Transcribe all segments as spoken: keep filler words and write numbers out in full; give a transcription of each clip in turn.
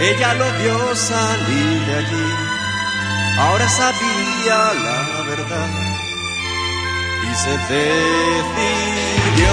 Ella lo vio salir de allí, ahora sabía la verdad y se decidió.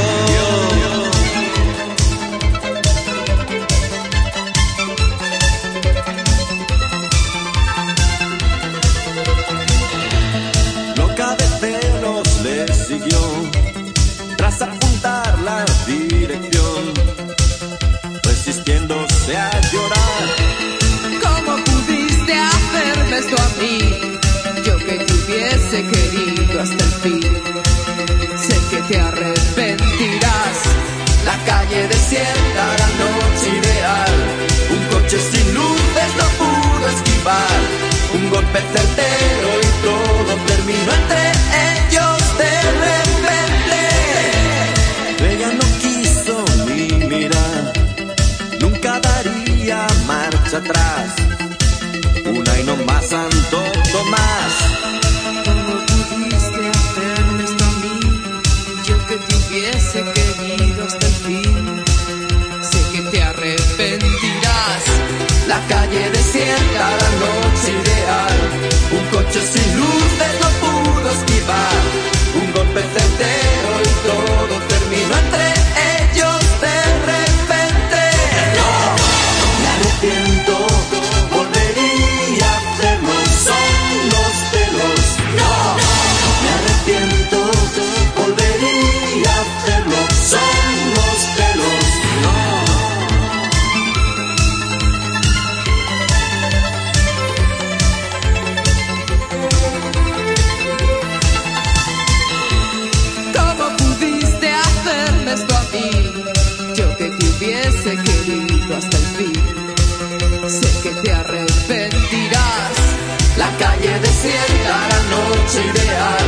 Loca de celos le siguió, tras apuntar la dirección, resistiéndose a llorar. ¿Cómo pudiste hacerme esto a mí? Yo que te hubiese querido hasta el fin. Sé que te arrepentirás. La calle desierta, la noche ideal. Un coche sin luces no pudo esquivar. Un golpe certero y todo terminó entre ellos de repente. Ella no quiso ni mirar, nunca daría marcha atrás. Una y no más, Santo Tomás. ¿Cómo pudiste hacerme esto a mí? Yo que te hubiese querido hasta el fin. Sé que te arrepentirás. La calle desierta, la noche ideal. Un coche sin luces no pudo esquivar. Un golpe certero y todo terminó entre ellos de repente. No, Me arrepiento, volvería a hacerlo, son los celos. no, Me arrepiento, volvería a hacerlo, son los celos. ¿cómo pudiste hacerme esto a mí? Yo que te hubiese querido hasta el fin. Sé que te arrepentirás. La calle desierta, la noche ideal.